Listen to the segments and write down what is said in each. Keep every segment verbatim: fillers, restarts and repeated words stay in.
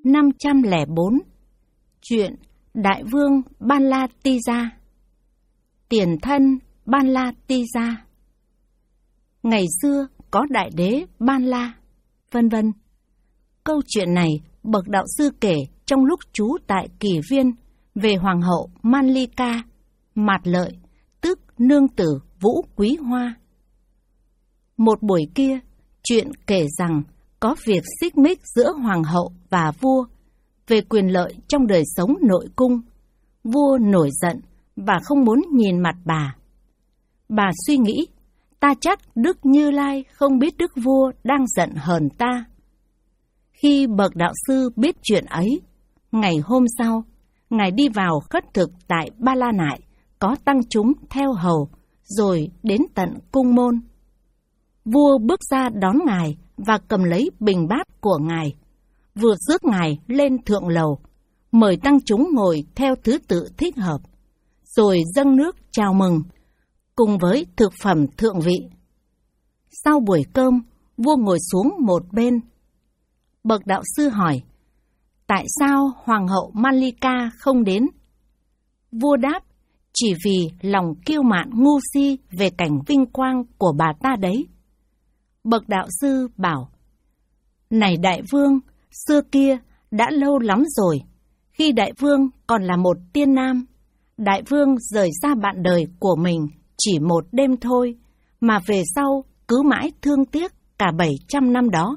năm trăm lẻ bốn. Chuyện Đại vương Ban La Ti Gia. Tiền thân Ban La Ti Gia. Ngày xưa có đại đế Ban La, vân vân. Câu chuyện này bậc đạo sư kể trong lúc trú tại Kỳ Viên về hoàng hậu Manlika, Mạt Lợi, tức nương tử Vũ Quý Hoa. Một buổi kia, chuyện kể rằng có việc xích mích giữa hoàng hậu và vua về quyền lợi trong đời sống nội cung. Vua nổi giận và không muốn nhìn mặt bà. Bà suy nghĩ, ta chắc Đức Như Lai không biết đức vua đang giận hờn ta. Khi bậc đạo sư biết chuyện ấy, ngày hôm sau, ngài đi vào khất thực tại Ba La Nại, có tăng chúng theo hầu, rồi đến tận cung môn. Vua bước ra đón ngài và cầm lấy bình bát của ngài, vừa rước ngài lên thượng lầu, mời tăng chúng ngồi theo thứ tự thích hợp, rồi dâng nước chào mừng, cùng với thực phẩm thượng vị. Sau buổi cơm, vua ngồi xuống một bên. Bậc đạo sư hỏi, tại sao hoàng hậu Manlika không đến? Vua đáp, chỉ vì lòng kiêu mạn ngu si về cảnh vinh quang của bà ta đấy. Bậc đạo sư bảo, này đại vương, xưa kia đã lâu lắm rồi, khi đại vương còn là một tiên nam, đại vương rời xa bạn đời của mình chỉ một đêm thôi, mà về sau cứ mãi thương tiếc cả bảy trăm năm đó.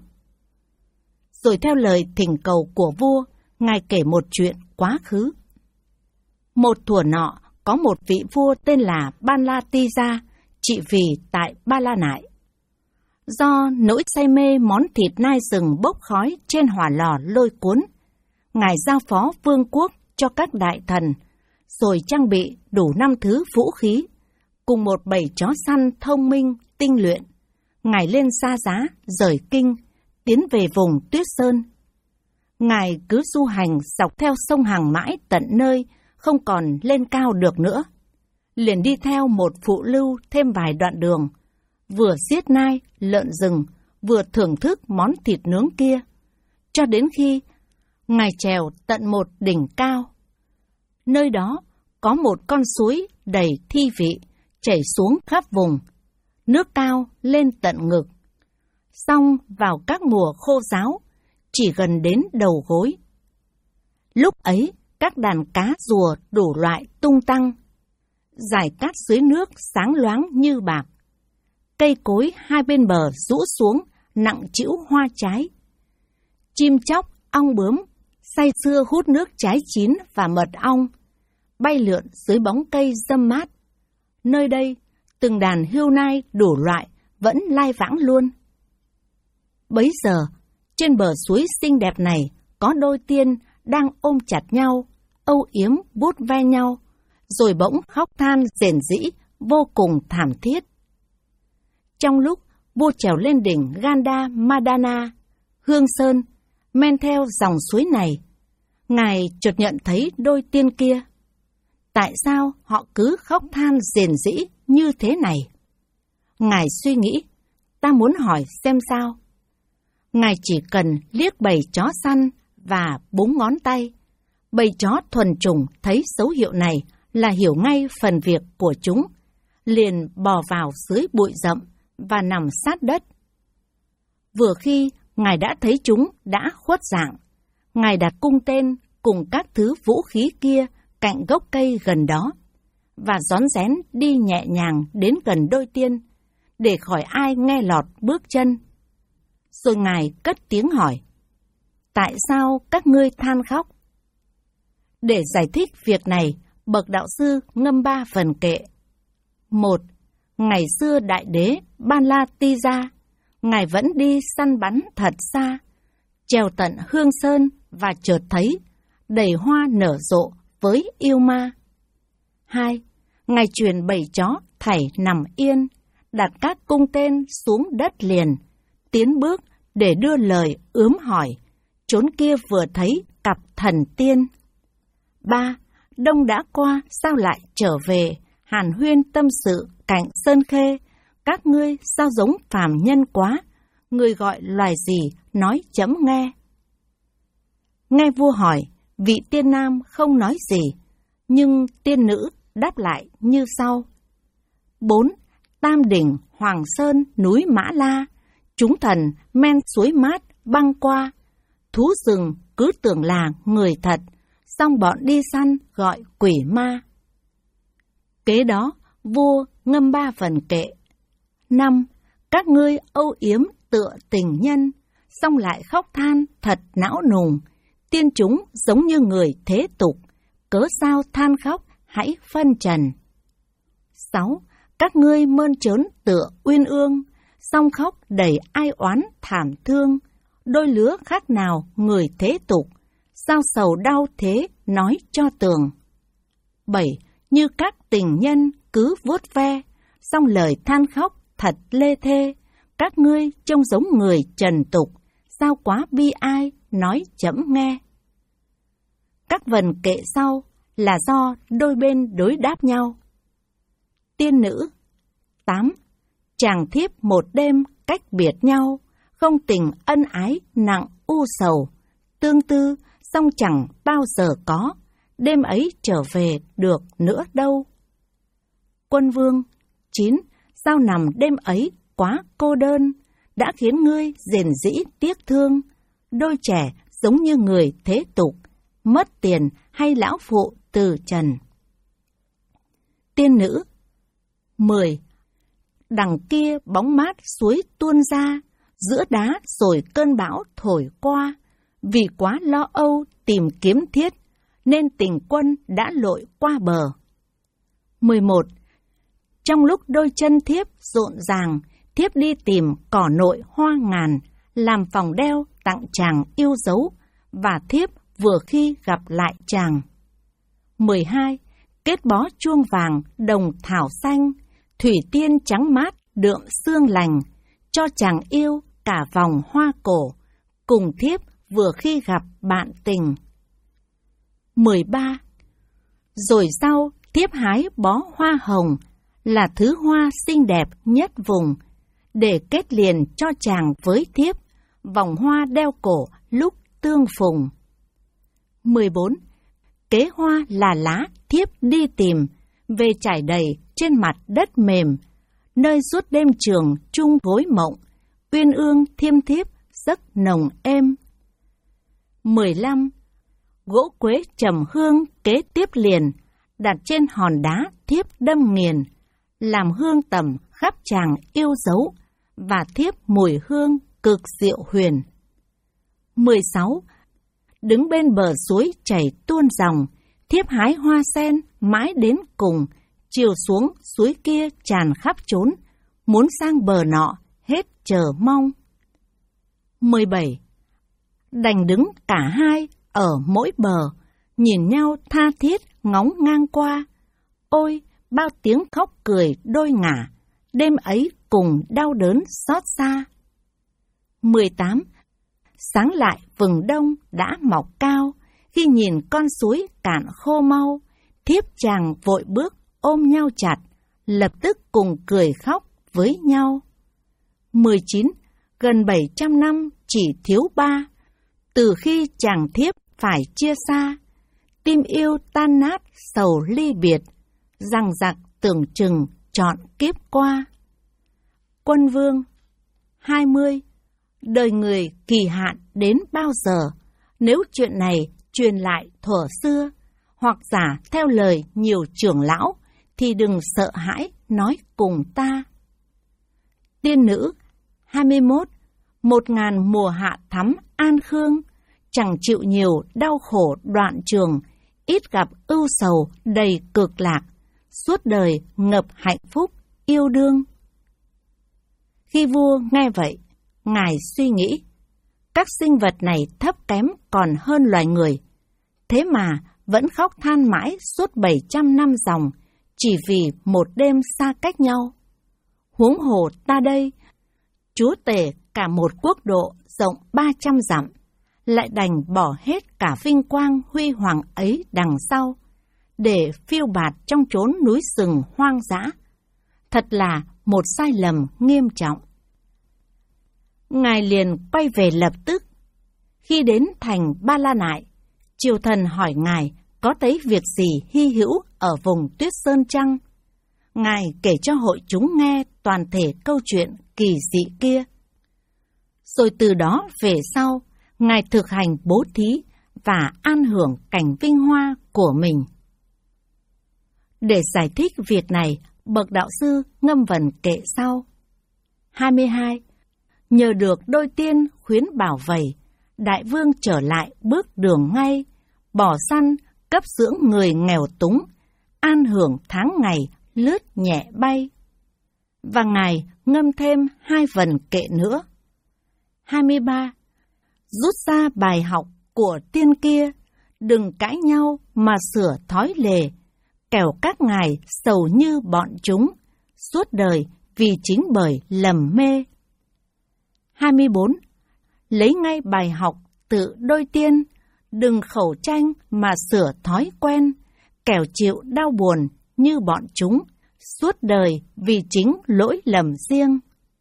Rồi theo lời thỉnh cầu của vua, ngài kể một chuyện quá khứ. Một thuở nọ, có một vị vua tên là Ban La Ti Gia, trị vì tại Ba La Nại. Do nỗi say mê món thịt nai rừng bốc khói trên hỏa lò lôi cuốn, ngài giao phó vương quốc cho các đại thần, rồi trang bị đủ năm thứ vũ khí, cùng một bầy chó săn thông minh, tinh luyện. Ngài lên xa giá, rời kinh, tiến về vùng Tuyết Sơn. Ngài cứ du hành dọc theo sông Hằng mãi tận nơi, không còn lên cao được nữa. Liền đi theo một phụ lưu thêm vài đoạn đường, vừa giết nai, lợn rừng, vừa thưởng thức món thịt nướng kia, cho đến khi ngài trèo tận một đỉnh cao. Nơi đó có một con suối đầy thi vị, chảy xuống khắp vùng, nước cao lên tận ngực. Xong vào các mùa khô ráo, chỉ gần đến đầu gối. Lúc ấy, các đàn cá rùa đủ loại tung tăng, dải cát dưới nước sáng loáng như bạc. Cây cối hai bên bờ rũ xuống, nặng trĩu hoa trái. Chim chóc, ong bướm, say sưa hút nước trái chín và mật ong, bay lượn dưới bóng cây râm mát. Nơi đây, từng đàn hươu nai đủ loại vẫn lai vãng luôn. Bấy giờ, trên bờ suối xinh đẹp này có đôi tiên đang ôm chặt nhau, âu yếm vuốt ve nhau, rồi bỗng khóc than rền rĩ vô cùng thảm thiết. Trong lúc vua trèo lên đỉnh Ganda Madana, Hương Sơn, men theo dòng suối này, ngài chợt nhận thấy đôi tiên kia. Tại sao họ cứ khóc than rền rĩ như thế này? Ngài suy nghĩ, ta muốn hỏi xem sao. Ngài chỉ cần liếc bầy chó săn và búng ngón tay. Bầy chó thuần chủng thấy dấu hiệu này là hiểu ngay phần việc của chúng, liền bò vào dưới bụi rậm và nằm sát đất. Vừa khi ngài đã thấy chúng đã khuất dạng, ngài đặt cung tên cùng các thứ vũ khí kia cạnh gốc cây gần đó, và rón rén đi nhẹ nhàng đến gần đôi tiên, để khỏi ai nghe lọt bước chân. Rồi ngài cất tiếng hỏi, tại sao các ngươi than khóc? Để giải thích việc này, bậc đạo sư ngâm ba phần kệ. Một, ngày xưa đại đế Ban La Ti Gia, ngài vẫn đi săn bắn thật xa, trèo tận Hương Sơn và chợt thấy đầy hoa nở rộ với yêu ma. Hai, ngài truyền bầy chó thảy nằm yên, đặt các cung tên xuống đất liền, tiến bước để đưa lời ướm hỏi, chốn kia vừa thấy cặp thần tiên. Ba, đông đã qua sao lại trở về, hàn huyên tâm sự cạnh sơn khê, các ngươi sao giống phàm nhân quá, người gọi loài gì nói chấm nghe. Nghe vua hỏi, vị tiên nam không nói gì, nhưng tiên nữ đáp lại như sau. Bốn. Tam đỉnh, Hoàng Sơn, núi Mã La, chúng thần men suối mát băng qua, thú rừng cứ tưởng là người thật, xong bọn đi săn gọi quỷ ma. Kế đó, vua ngâm ba phần kệ. Năm. Các ngươi âu yếm tựa tình nhân, xong lại khóc than thật não nùng, tiên chúng giống như người thế tục, cớ sao than khóc hãy phân trần. Sáu. Các ngươi mơn trớn tựa uyên ương, song khóc đầy ai oán thảm thương, đôi lứa khác nào người thế tục, sao sầu đau thế nói cho tường. Bảy. Như các tình nhân cứ vuốt ve, song lời than khóc thật lê thê, các ngươi trông giống người trần tục, sao quá bi ai nói chấm nghe. Các vần kệ sau là do đôi bên đối đáp nhau. Tiên nữ. Tám. Chàng thiếp một đêm cách biệt nhau, không tình ân ái nặng u sầu, tương tư song chẳng bao giờ có, đêm ấy trở về được nữa đâu. Quân vương. Chín. Sao nằm đêm ấy quá cô đơn, đã khiến ngươi rền rĩ tiếc thương, đôi trẻ giống như người thế tục, mất tiền hay lão phụ từ trần. Tiên nữ. Mười. Đằng kia bóng mát suối tuôn ra, giữa đá rồi cơn bão thổi qua, vì quá lo âu tìm kiếm thiết, nên tình quân đã lội qua bờ. Mười một. Trong lúc đôi chân thiếp rộn ràng, thiếp đi tìm cỏ nội hoa ngàn, làm vòng đeo tặng chàng yêu dấu, và thiếp vừa khi gặp lại chàng. Mười hai. Kết bó chuông vàng đồng thảo xanh, thủy tiên trắng mát đượm xương lành, cho chàng yêu cả vòng hoa cổ, cùng thiếp vừa khi gặp bạn tình. Mười ba. Rồi sau thiếp hái bó hoa hồng, là thứ hoa xinh đẹp nhất vùng, để kết liền cho chàng với thiếp, vòng hoa đeo cổ lúc tương phùng. Mười bốn. Kế hoa là lá thiếp đi tìm, về trải đầy trên mặt đất mềm, nơi suốt đêm trường chung gối mộng, uyên ương thiêm thiếp giấc nồng êm. Mười lăm. Gỗ quế trầm hương kế tiếp liền, đặt trên hòn đá thiếp đâm nghiền, làm hương tẩm khắp chàng yêu dấu, và thiếp mùi hương cực diệu huyền. Mười sáu. Đứng bên bờ suối chảy tuôn dòng, thiếp hái hoa sen mãi đến cùng, chiều xuống suối kia tràn khắp chốn, muốn sang bờ nọ hết chờ mong. Mười bảy. Đành đứng cả hai ở mỗi bờ, nhìn nhau tha thiết ngóng ngang qua, ôi bao tiếng khóc cười đôi ngả, đêm ấy cùng đau đớn xót xa. Mười tám. Sáng lại vừng đông đã mọc cao, khi nhìn con suối cạn khô mau, thiếp chàng vội bước ôm nhau chặt, lập tức cùng cười khóc với nhau. Mười chín. Gần bảy trăm năm chỉ thiếu ba, từ khi chàng thiếp phải chia xa, tim yêu tan nát sầu ly biệt, rằng giặc tưởng chừng trọn kiếp qua. Quân vương. Hai mươi. Đời người kỳ hạn đến bao giờ, nếu chuyện này truyền lại thuở xưa, hoặc giả theo lời nhiều trưởng lão, thì đừng sợ hãi nói cùng ta. Tiên nữ. Hai mươi mốt. Một ngàn mùa hạ thắm an khương, chẳng chịu nhiều đau khổ đoạn trường, ít gặp ưu sầu đầy cực lạc, suốt đời ngập hạnh phúc yêu đương. Khi vua nghe vậy, ngài suy nghĩ, các sinh vật này thấp kém còn hơn loài người, thế mà vẫn khóc than mãi suốt bảy trăm năm dòng, chỉ vì một đêm xa cách nhau. Huống hồ ta đây, chúa tể cả một quốc độ rộng ba trăm dặm, lại đành bỏ hết cả vinh quang huy hoàng ấy đằng sau, để phiêu bạt trong chốn núi rừng hoang dã. Thật là một sai lầm nghiêm trọng. Ngài liền quay về lập tức. Khi đến thành Ba La Nại, triều thần hỏi ngài có thấy việc gì hy hữu ở vùng Tuyết Sơn chăng? Ngài kể cho hội chúng nghe toàn thể câu chuyện kỳ dị kia. Rồi từ đó về sau, ngài thực hành bố thí và an hưởng cảnh vinh hoa của mình. Để giải thích việc này, bậc đạo sư Ngâm Vần kệ sau. hai mươi hai. Nhờ được đôi tiên khuyến bảo vầy, đại vương trở lại bước đường ngay, bỏ săn cấp dưỡng người nghèo túng, an hưởng tháng ngày lướt nhẹ bay. Và ngài ngâm thêm hai vần kệ nữa. hai mươi ba. Rút ra bài học của tiên kia, đừng cãi nhau mà sửa thói lề, kẻo các ngài sầu như bọn chúng, suốt đời vì chính bởi lầm mê. hai mươi bốn. Lấy ngay bài học từ đôi tiên, đừng khẩu tranh mà sửa thói quen, kẻo chịu đau buồn như bọn chúng, suốt đời vì chính lỗi lầm riêng.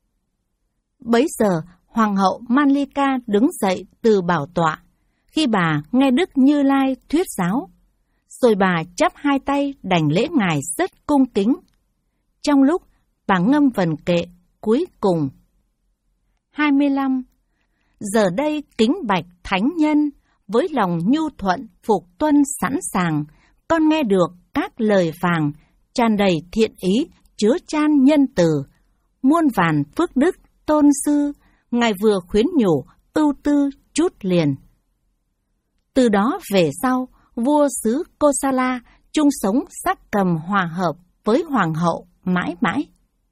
Bấy giờ, Hoàng hậu Manlika đứng dậy từ bảo tọa, khi bà nghe Đức Như Lai thuyết giáo. Rồi bà chắp hai tay đảnh lễ ngài rất cung kính. Trong lúc bà ngâm vần kệ cuối cùng. hai mươi lăm. Giờ đây kính bạch thánh nhân, với lòng nhu thuận phục tuân sẵn sàng, con nghe được các lời vàng, tràn đầy thiện ý, chứa chan nhân từ, muôn vàn phước đức tôn sư, ngài vừa khuyến nhủ, ưu tư chút liền. Từ đó về sau, vua xứ Kosala chung sống sắc cầm hòa hợp với hoàng hậu mãi mãi.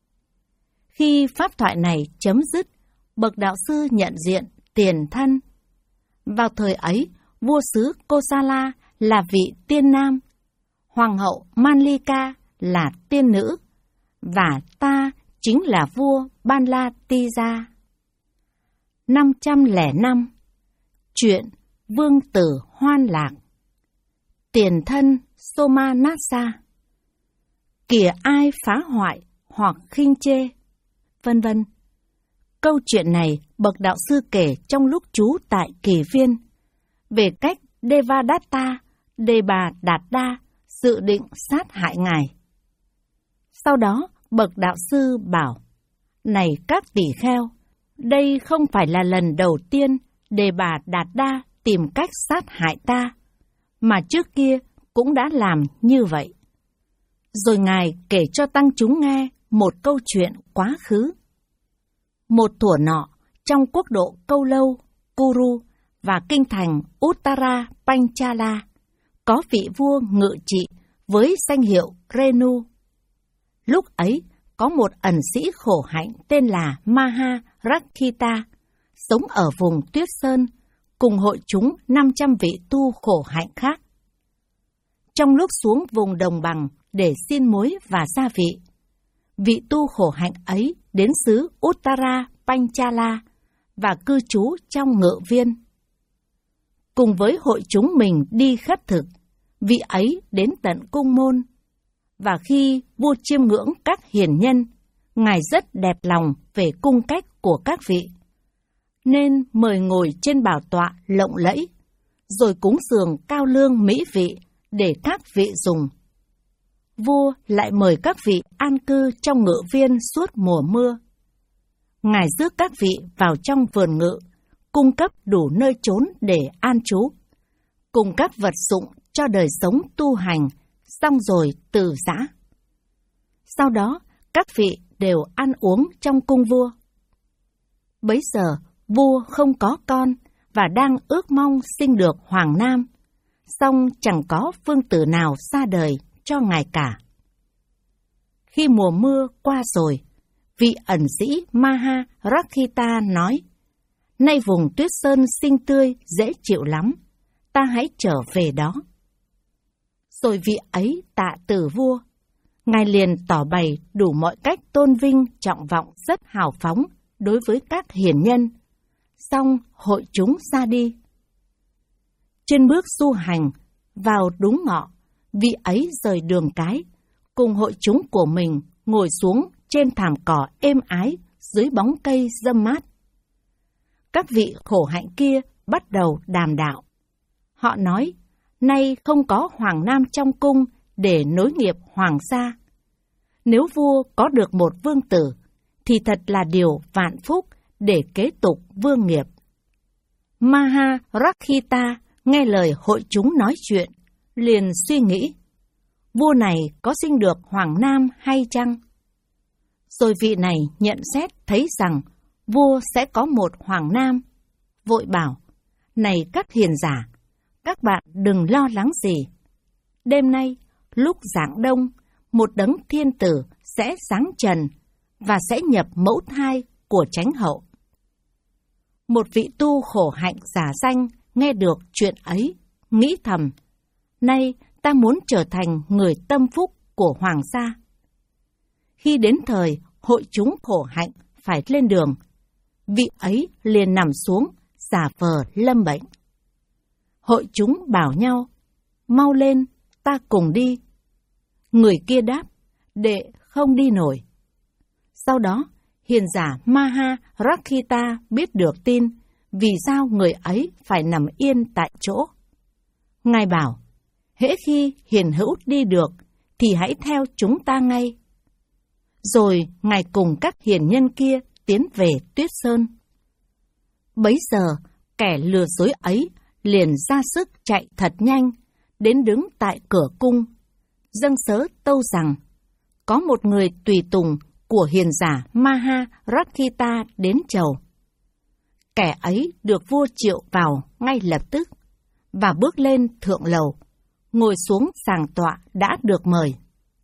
Khi pháp thoại này chấm dứt, bậc đạo sư nhận diện tiền thân. Vào thời ấy, vua xứ Kosala là vị tiên nam, hoàng hậu Manlika là tiên nữ, và ta chính là vua Ban La Ti Gia. năm trăm lẻ năm. Chuyện Vương tử Hoan Lạc. Tiền thân Somanassa. Kìa ai phá hoại hoặc khinh chê, vân vân. Câu chuyện này bậc đạo sư kể trong lúc trú tại Kỳ Viên, về cách Devadatta, Đề Bà Đạt Đa dự định sát hại ngài. Sau đó bậc đạo sư bảo: Này các tỷ kheo, đây không phải là lần đầu tiên Đề Bà Đạt Đa tìm cách sát hại ta, mà trước kia cũng đã làm như vậy. Rồi ngài kể cho tăng chúng nghe một câu chuyện quá khứ. Một thuở nọ, trong quốc độ Câu Lâu, Kuru và kinh thành Uttara Panchala, có vị vua ngự trị với danh hiệu Renu. Lúc ấy, có một ẩn sĩ khổ hạnh tên là Maha Rakhita, sống ở vùng Tuyết Sơn, cùng hội chúng năm trăm vị tu khổ hạnh khác. Trong lúc xuống vùng đồng bằng để xin muối và gia vị, vị tu khổ hạnh ấy đến xứ Uttara Panchala và cư trú trong ngự viên. Cùng với hội chúng mình đi khất thực, vị ấy đến tận cung môn. Và khi vua chiêm ngưỡng các hiền nhân, ngài rất đẹp lòng về cung cách của các vị, nên mời ngồi trên bảo tọa lộng lẫy, rồi cúng dường cao lương mỹ vị để các vị dùng. Vua lại mời các vị an cư trong ngự viên suốt mùa mưa. Ngài rước các vị vào trong vườn ngự, cung cấp đủ nơi trốn để an trú, cùng các vật dụng cho đời sống tu hành, xong rồi từ giã. Sau đó, các vị đều ăn uống trong cung vua. Bấy giờ, vua không có con và đang ước mong sinh được hoàng nam, song chẳng có vương tử nào ra đời cho ngài cả. Khi mùa mưa qua rồi, vị ẩn sĩ Maha Rakhita nói: Nay vùng Tuyết Sơn xinh tươi, dễ chịu lắm, ta hãy trở về đó. Rồi vị ấy tạ từ vua, ngài liền tỏ bày đủ mọi cách tôn vinh trọng vọng rất hào phóng đối với các hiền nhân, xong hội chúng ra đi. Trên bước du hành, vào đúng ngọ, vị ấy rời đường cái, cùng hội chúng của mình ngồi xuống trên thảm cỏ êm ái dưới bóng cây râm mát. Các vị khổ hạnh kia bắt đầu đàm đạo. Họ nói, nay không có hoàng nam trong cung để nối nghiệp hoàng gia. Nếu vua có được một vương tử, thì thật là điều vạn phúc để kế tục vương nghiệp. Maharakshita nghe lời hội chúng nói chuyện, liền suy nghĩ, vua này có sinh được hoàng nam hay chăng? Rồi vị này nhận xét thấy rằng vua sẽ có một hoàng nam, vội bảo, này các hiền giả, các bạn đừng lo lắng gì. Đêm nay, lúc rạng đông, một đấng thiên tử sẽ giáng trần và sẽ nhập mẫu thai của chánh hậu. Một vị tu khổ hạnh giả danh nghe được chuyện ấy, nghĩ thầm, nay ta muốn trở thành người tâm phúc của hoàng gia. Khi đến thời hội chúng khổ hạnh phải lên đường, vị ấy liền nằm xuống, giả vờ lâm bệnh. Hội chúng bảo nhau, mau lên, ta cùng đi. Người kia đáp, đệ không đi nổi. Sau đó, hiền giả Maharakshita biết được tin, vì sao người ấy phải nằm yên tại chỗ. Ngài bảo, hễ khi hiền hữu đi được, thì hãy theo chúng ta ngay. Rồi Ngài cùng các hiền nhân kia tiến về Tuyết Sơn. Bấy giờ, kẻ lừa dối ấy liền ra sức chạy thật nhanh, đến đứng tại cửa cung, dâng sớ tâu rằng, có một người tùy tùng của hiền giả Maharakshita đến chầu. Kẻ ấy được vua triệu vào ngay lập tức, và bước lên thượng lầu, ngồi xuống sàng tọa đã được mời.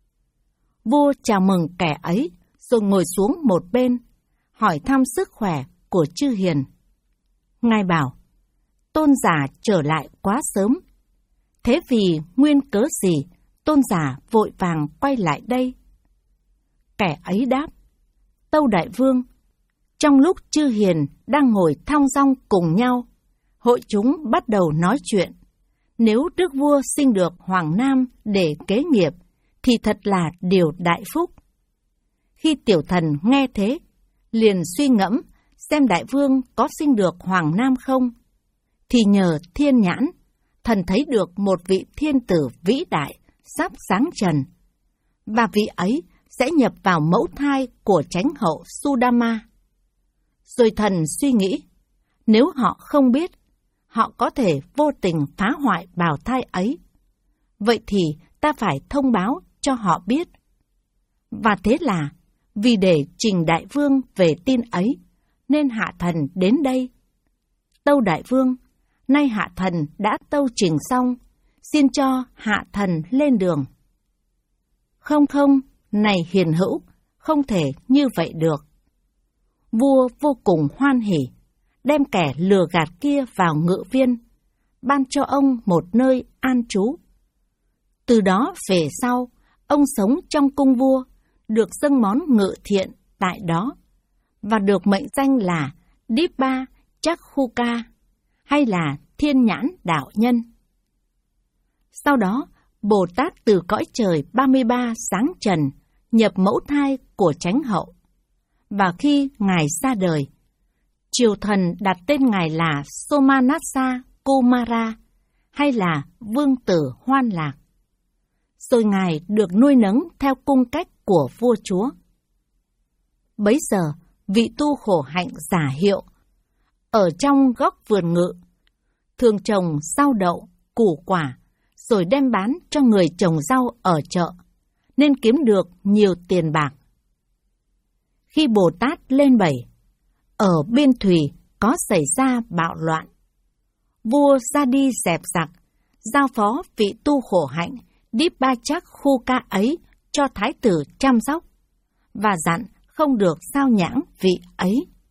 Vua chào mừng kẻ ấy, rồi ngồi xuống một bên, hỏi thăm sức khỏe của chư hiền. Ngài bảo, tôn giả trở lại quá sớm. Thế vì nguyên cớ gì, tôn giả vội vàng quay lại đây? Kẻ ấy đáp, tâu đại vương, trong lúc chư hiền đang ngồi thong dong cùng nhau, hội chúng bắt đầu nói chuyện. Nếu đức vua sinh được hoàng nam để kế nghiệp, thì thật là điều đại phúc. Khi tiểu thần nghe thế, liền suy ngẫm xem đại vương có sinh được hoàng nam không, thì nhờ thiên nhãn, thần thấy được một vị thiên tử vĩ đại sắp giáng trần, và vị ấy sẽ nhập vào mẫu thai của chánh hậu Sudama. Rồi thần suy nghĩ, nếu họ không biết, họ có thể vô tình phá hoại bào thai ấy. Vậy thì ta phải thông báo cho họ biết. Và thế là, vì để trình đại vương về tin ấy, nên hạ thần đến đây. Tâu đại vương, nay hạ thần đã tâu trình xong, xin cho hạ thần lên đường. Không không, này hiền hữu, không thể như vậy được. Vua vô cùng hoan hỉ, đem kẻ lừa gạt kia vào ngự viên, ban cho ông một nơi an trú. Từ đó về sau, ông sống trong cung vua, được dâng món ngự thiện tại đó, và được mệnh danh là Dibba Chakhuka, hay là Thiên Nhãn Đạo Nhân. Sau đó, Bồ Tát từ cõi trời ba mươi ba sáng trần, nhập mẫu thai của chánh hậu. Và khi Ngài ra đời, triều thần đặt tên Ngài là Somanassa Kumara, hay là Vương tử Hoan Lạc. Rồi Ngài được nuôi nấng theo cung cách của vua chúa. Bấy giờ, vị tu khổ hạnh giả hiệu, ở trong góc vườn ngự, thường trồng rau đậu, củ quả, rồi đem bán cho người trồng rau ở chợ, nên kiếm được nhiều tiền bạc. Khi Bồ Tát lên bầy, ở biên thùy có xảy ra bạo loạn. Vua ra đi dẹp giặc, giao phó vị tu khổ hạnh Dibba Chakhuka ấy cho thái tử chăm sóc, và dặn không được sao nhãng vị ấy.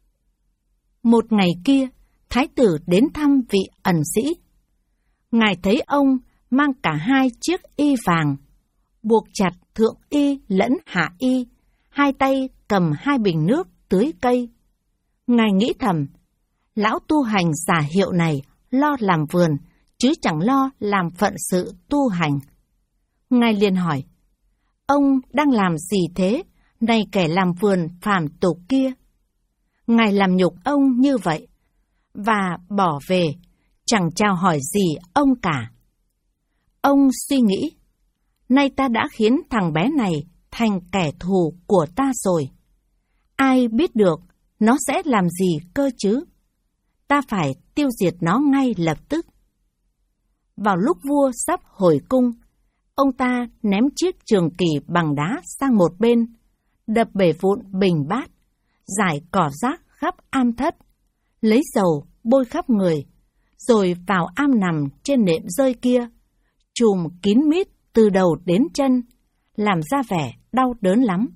Một ngày kia, thái tử đến thăm vị ẩn sĩ. Ngài thấy ông mang cả hai chiếc y vàng, buộc chặt thượng y lẫn hạ y, hai tay cầm hai bình nước tưới cây. Ngài nghĩ thầm, lão tu hành giả hiệu này lo làm vườn, chứ chẳng lo làm phận sự tu hành. Ngài liền hỏi, ông đang làm gì thế, này kẻ làm vườn phàm tục kia? Ngài làm nhục ông như vậy, và bỏ về, chẳng chào hỏi gì ông cả. Ông suy nghĩ, nay ta đã khiến thằng bé này thành kẻ thù của ta rồi. Ai biết được nó sẽ làm gì cơ chứ? Ta phải tiêu diệt nó ngay lập tức. Vào lúc vua sắp hồi cung, ông ta ném chiếc trường kỷ bằng đá sang một bên, đập bể vụn bình bát, rải cỏ rác khắp am thất, lấy dầu bôi khắp người, rồi vào am nằm trên nệm rơi kia, chùm kín mít từ đầu đến chân, làm ra vẻ đau đớn lắm.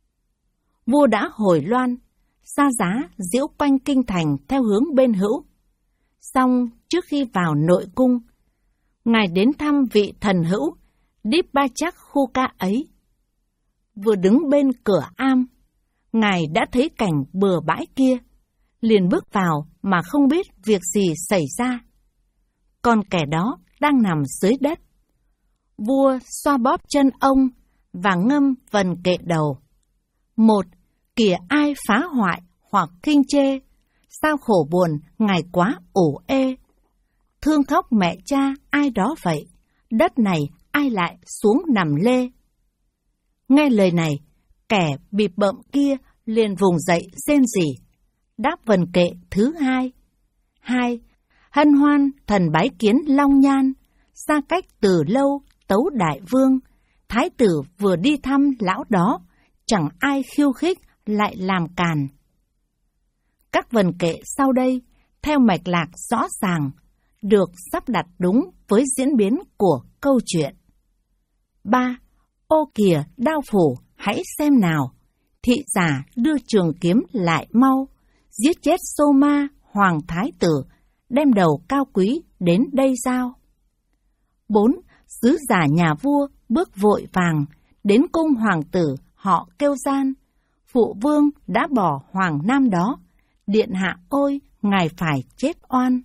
Vua đã hồi loan, xa giá diễu quanh kinh thành theo hướng bên hữu. Xong trước khi vào nội cung, Ngài đến thăm vị thần hữu Đíp-ba-chắc khu ca ấy. Vừa đứng bên cửa am, Ngài đã thấy cảnh bừa bãi kia, liền bước vào mà không biết việc gì xảy ra. Còn kẻ đó đang nằm dưới đất. Vua xoa bóp chân ông và ngâm vần kệ đầu. Một, kìa ai phá hoại hoặc khinh chê, sao khổ buồn Ngài quá ủ ê. Thương khóc mẹ cha ai đó vậy, đất này ai lại xuống nằm lê. Nghe lời này, kẻ bịp bợm kia liền vùng dậy rên rỉ, đáp vần kệ thứ hai. Hai, hân hoan thần bái kiến Long Nhan, xa cách từ lâu tấu đại vương, thái tử vừa đi thăm lão đó, chẳng ai khiêu khích lại làm càn. Các vần kệ sau đây, theo mạch lạc rõ ràng, được sắp đặt đúng với diễn biến của câu chuyện. Ba, ô kìa đao phủ, hãy xem nào, thị giả đưa trường kiếm lại mau, giết chết Sô-ma, hoàng thái tử, đem đầu cao quý đến đây giao. Bốn, sứ giả nhà vua bước vội vàng, đến cung hoàng tử họ kêu gian, phụ vương đã bỏ hoàng nam đó, điện hạ ôi, ngài phải chết oan.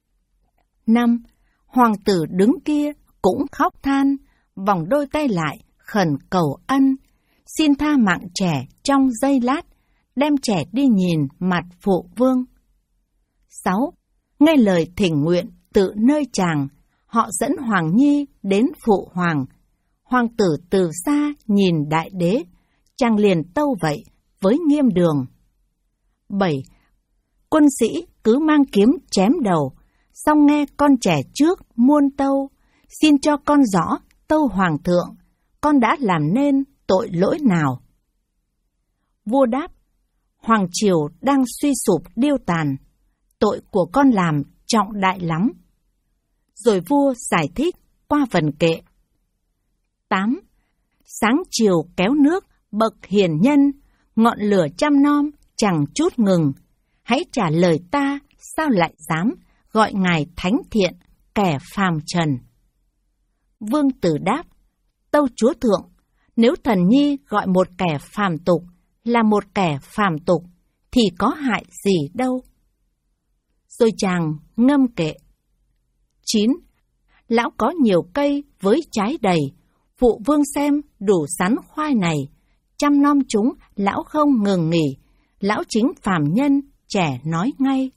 Năm, hoàng tử đứng kia cũng khóc than, vòng đôi tay lại khẩn cầu ân, xin tha mạng trẻ trong giây lát, đem trẻ đi nhìn mặt phụ vương. Sáu, nghe lời thỉnh nguyện tự nơi chàng, họ dẫn hoàng nhi đến phụ hoàng. Hoàng tử từ xa nhìn đại đế, chàng liền tâu vậy với nghiêm đường. Bảy, quân sĩ cứ mang kiếm chém đầu, xong nghe con trẻ trước muôn tâu, xin cho con rõ tâu hoàng thượng, con đã làm nên tội lỗi nào. Vua đáp, hoàng triều đang suy sụp điêu tàn, tội của con làm trọng đại lắm. Rồi vua giải thích qua vần kệ. Tám, sáng chiều kéo nước bậc hiền nhân, ngọn lửa chăm nom chẳng chút ngừng, hãy trả lời ta sao lại dám gọi ngài thánh thiện, kẻ phàm trần. Vương tử đáp, tâu chúa thượng, nếu thần nhi gọi một kẻ phàm tục là một kẻ phàm tục, thì có hại gì đâu. Rồi chàng ngâm kệ. Chín, lão có nhiều cây với trái đầy, phụ vương xem đủ sắn khoai này, chăm nom chúng lão không ngừng nghỉ, lão chính phàm nhân, trẻ nói ngay.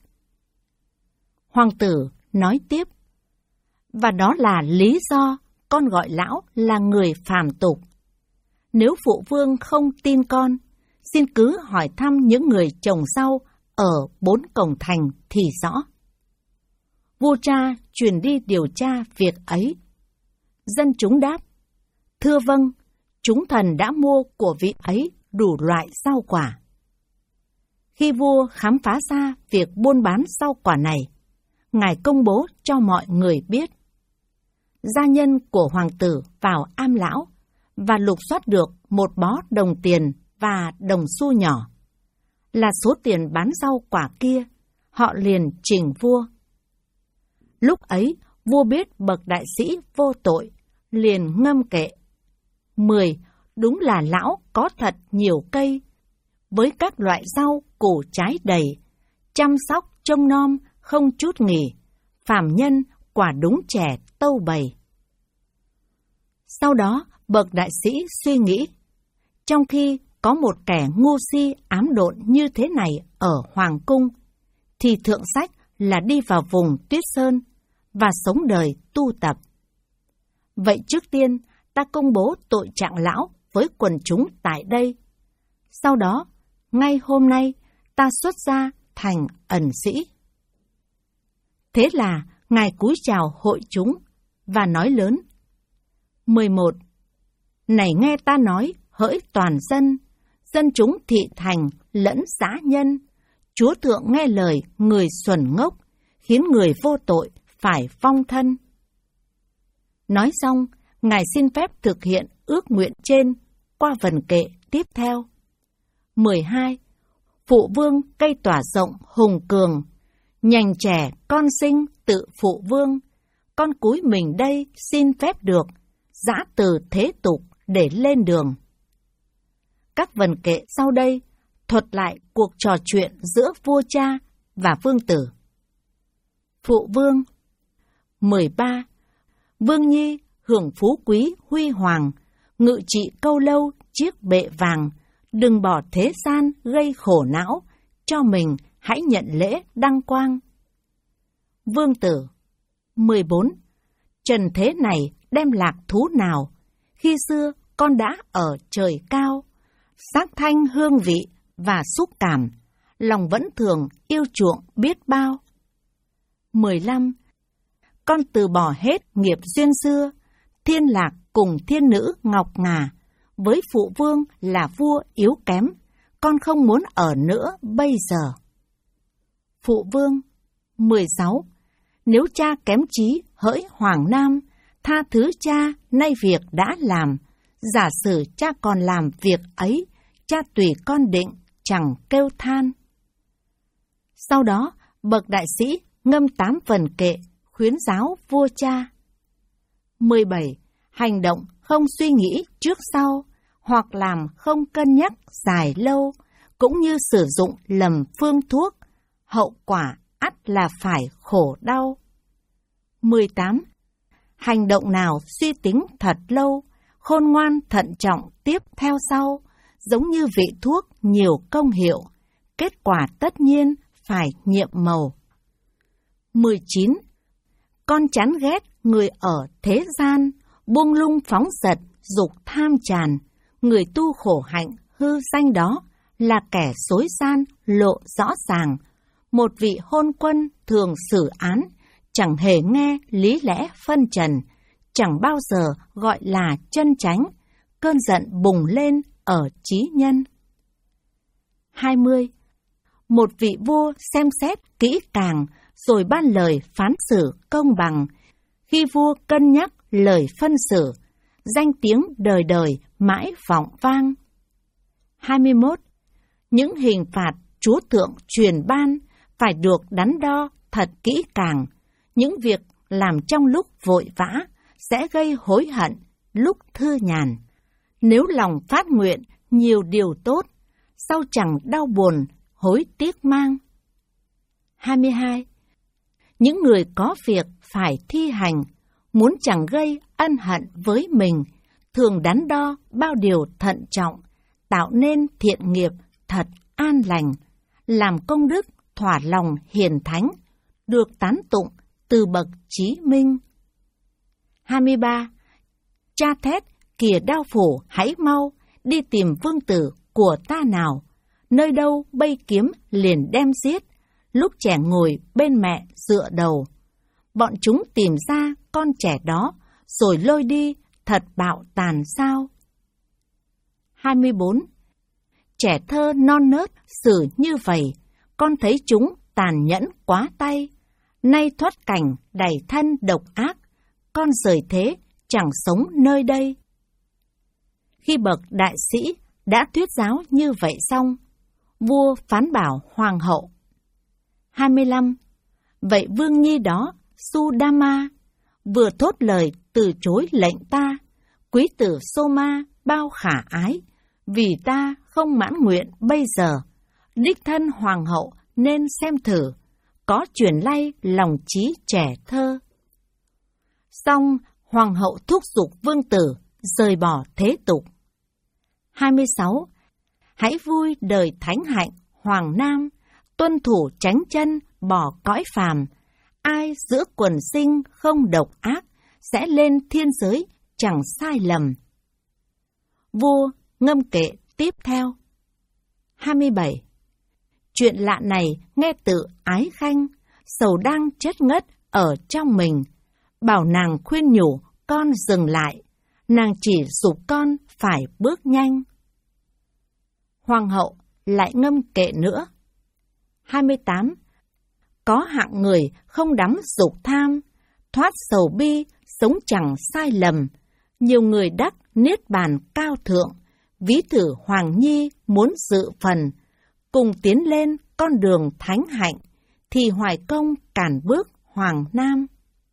Hoàng tử nói tiếp, và đó là lý do con gọi lão là người phàm tục. Nếu phụ vương không tin con, xin cứ hỏi thăm những người trồng rau ở bốn cổng thành thì rõ. Vua cha truyền đi điều tra việc ấy. Dân chúng đáp, thưa vâng, chúng thần đã mua của vị ấy đủ loại rau quả. Khi vua khám phá ra việc buôn bán rau quả này, ngài công bố cho mọi người biết. Gia nhân của hoàng tử vào am lão và lục soát được một bó đồng tiền và đồng xu nhỏ. Là số tiền bán rau quả kia, họ liền trình vua. Lúc ấy, vua biết bậc đại sĩ vô tội, liền ngâm kệ. Mười, đúng là lão có thật nhiều cây, với các loại rau củ trái đầy, chăm sóc trông nom không chút nghỉ, phàm nhân quả đúng trẻ tâu bày. Sau đó, bậc đại sĩ suy nghĩ, trong khi có một kẻ ngu si ám độn như thế này ở hoàng cung, thì thượng sách là đi vào vùng Tuyết Sơn, và sống đời tu tập. Vậy trước tiên, ta công bố tội Trạng Lão với quần chúng tại đây. Sau đó, ngay hôm nay, ta xuất gia thành ẩn sĩ. Thế là Ngài cúi chào hội chúng và nói lớn. mười một. Này nghe ta nói, hỡi toàn dân, dân chúng thị thành lẫn xã nhân, Chúa Thượng nghe lời người xuẩn ngốc, khiến người vô tội phải vong thân. Nói xong, Ngài xin phép thực hiện ước nguyện trên qua vần kệ tiếp theo. mười hai. Phụ vương cây tỏa rộng hùng cường, nhành trẻ con sinh tự phụ vương, con cúi mình đây xin phép được, giã từ thế tục để lên đường. Các vần kệ sau đây thuật lại cuộc trò chuyện giữa vua cha và vương tử. Phụ vương. mười ba. Vương nhi hưởng phú quý huy hoàng, ngự trị câu lâu chiếc bệ vàng, đừng bỏ thế gian gây khổ não, cho mình hãy nhận lễ đăng quang. Vương tử. mười bốn. Trần thế này đem lạc thú nào, khi xưa con đã ở trời cao, sắc thanh hương vị và xúc cảm, lòng vẫn thường yêu chuộng biết bao. mười lăm. Con từ bỏ hết nghiệp duyên xưa, thiên lạc cùng thiên nữ ngọc ngà, với phụ vương là vua yếu kém, con không muốn ở nữa bây giờ. Phụ vương. mười sáu. Nếu cha kém trí hỡi Hoàng Nam, tha thứ cha nay việc đã làm, giả sử cha còn làm việc ấy, cha tùy con định, chẳng kêu than. Sau đó, bậc đại sĩ ngâm tám vần kệ, khuyến giáo vua cha. mười bảy. Hành động không suy nghĩ trước sau, hoặc làm không cân nhắc dài lâu, cũng như sử dụng lầm phương thuốc, hậu quả ắt là phải khổ đau. mười tám. Hành động nào suy tính thật lâu, khôn ngoan thận trọng tiếp theo sau, giống như vị thuốc nhiều công hiệu, kết quả tất nhiên phải nhiệm màu. mười chín. Con chán ghét người ở thế gian, buông lung phóng dật, dục tham tràn, người tu khổ hạnh hư danh đó là kẻ xối gian lộ rõ ràng, một vị hôn quân thường xử án, chẳng hề nghe lý lẽ phân trần, chẳng bao giờ gọi là chân chánh, cơn giận bùng lên ở trí nhân. hai mươi. Một vị vua xem xét kỹ càng, rồi ban lời phán xử công bằng, khi vua cân nhắc lời phân xử, danh tiếng đời đời mãi vọng vang. hai mươi mốt. Những hình phạt Chúa Thượng truyền ban phải được đắn đo thật kỹ càng, những việc làm trong lúc vội vã sẽ gây hối hận lúc thư nhàn. Nếu lòng phát nguyện nhiều điều tốt, sau chẳng đau buồn, hối tiếc mang. hai mươi hai. Những người có việc phải thi hành, muốn chẳng gây ân hận với mình, thường đắn đo bao điều thận trọng, tạo nên thiện nghiệp thật an lành, làm công đức thỏa lòng hiền thánh, được tán tụng từ bậc trí minh. hai mươi ba. Cha thét, kìa đao phủ hãy mau, đi tìm vương tử của ta nào, nơi đâu bây kiếm liền đem giết, lúc trẻ ngồi bên mẹ dựa đầu. Bọn chúng tìm ra con trẻ đó, rồi lôi đi, thật bạo tàn sao. hai mươi bốn. Trẻ thơ non nớt xử như vậy, con thấy chúng tàn nhẫn quá tay, nay thoát cảnh đầy thân độc ác, con rời thế chẳng sống nơi đây. Khi bậc đại sĩ đã thuyết giáo như vậy xong, vua phán bảo hoàng hậu. hai mươi lăm. Vậy vương nhi đó, Sudama, vừa thốt lời từ chối lệnh ta, quý tử Soma bao khả ái, vì ta không mãn nguyện bây giờ, đích thân hoàng hậu nên xem thử, có chuyển lay lòng trí trẻ thơ. Xong, hoàng hậu thúc giục vương tử rời bỏ thế tục. hai mươi sáu. Hãy vui đời thánh hạnh, Hoàng Nam, tuân thủ chánh chân, bỏ cõi phàm, ai giữa quần sinh không độc ác, sẽ lên thiên giới chẳng sai lầm. Vua ngâm kệ tiếp theo. hai mươi bảy. Chuyện lạ này nghe tự ái khanh, sầu đang chết ngất ở trong mình. Bảo nàng khuyên nhủ con dừng lại, nàng chỉ giục con phải bước nhanh. Hoàng hậu lại ngâm kệ nữa. hai mươi tám. Có hạng người không đắm dục tham, thoát sầu bi, sống chẳng sai lầm. Nhiều người đắc niết bàn cao thượng, ví thử Hoàng Nhi muốn dự phần, cùng tiến lên con đường thánh hạnh, thì hoài công cản bước Hoàng Nam.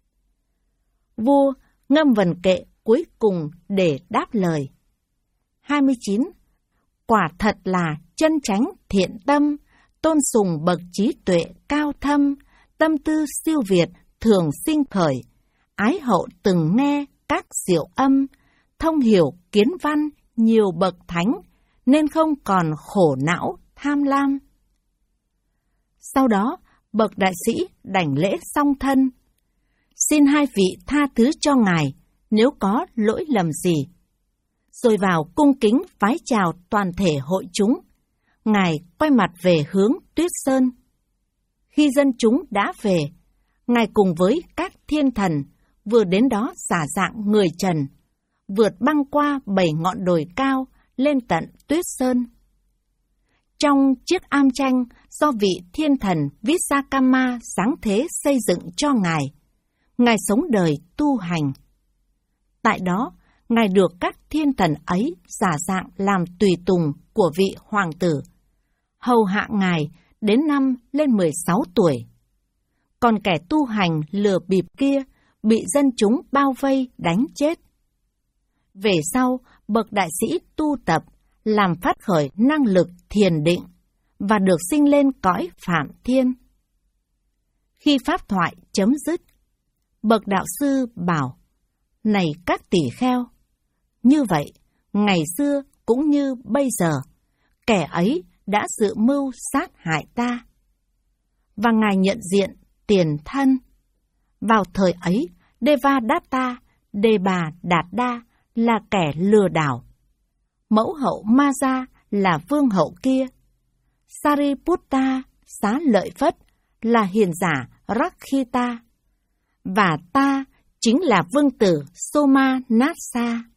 Vua ngâm vần kệ cuối cùng để đáp lời. hai mươi chín. Quả thật là chân chánh thiện tâm, tôn sùng bậc trí tuệ cao thâm, tâm tư siêu việt thường sinh khởi, ái hậu từng nghe các diệu âm, thông hiểu kiến văn nhiều bậc thánh, nên không còn khổ não tham lam. Sau đó, bậc đại sĩ đảnh lễ song thân. Xin hai vị tha thứ cho ngài nếu có lỗi lầm gì. Rồi vào cung kính vái chào toàn thể hội chúng. Ngài quay mặt về hướng Tuyết Sơn. Khi dân chúng đã về, ngài cùng với các thiên thần vừa đến đó giả dạng người trần, vượt băng qua bảy ngọn đồi cao lên tận Tuyết Sơn. Trong chiếc am tranh do vị thiên thần Vishakama sáng thế xây dựng cho ngài, ngài sống đời tu hành. Tại đó, ngài được các thiên thần ấy giả dạng làm tùy tùng của vị hoàng tử, hầu hạ ngài đến năm lên mười sáu tuổi. Còn kẻ tu hành lừa bịp kia bị dân chúng bao vây đánh chết. Về sau, bậc đại sĩ tu tập, làm phát khởi năng lực thiền định và được sinh lên cõi Phạm Thiên. Khi pháp thoại chấm dứt, bậc đạo sư bảo: Này các tỷ kheo, như vậy, ngày xưa cũng như bây giờ, kẻ ấy đã dự mưu sát hại ta. Và ngài nhận diện tiền thân. Vào thời ấy, Devadatta, Đề Bà Đạt Đa là kẻ lừa đảo. Mẫu hậu Maja là vương hậu kia. Sariputta, Xá Lợi Phất là hiền giả Rakhita. Và ta chính là vương tử Somanassa.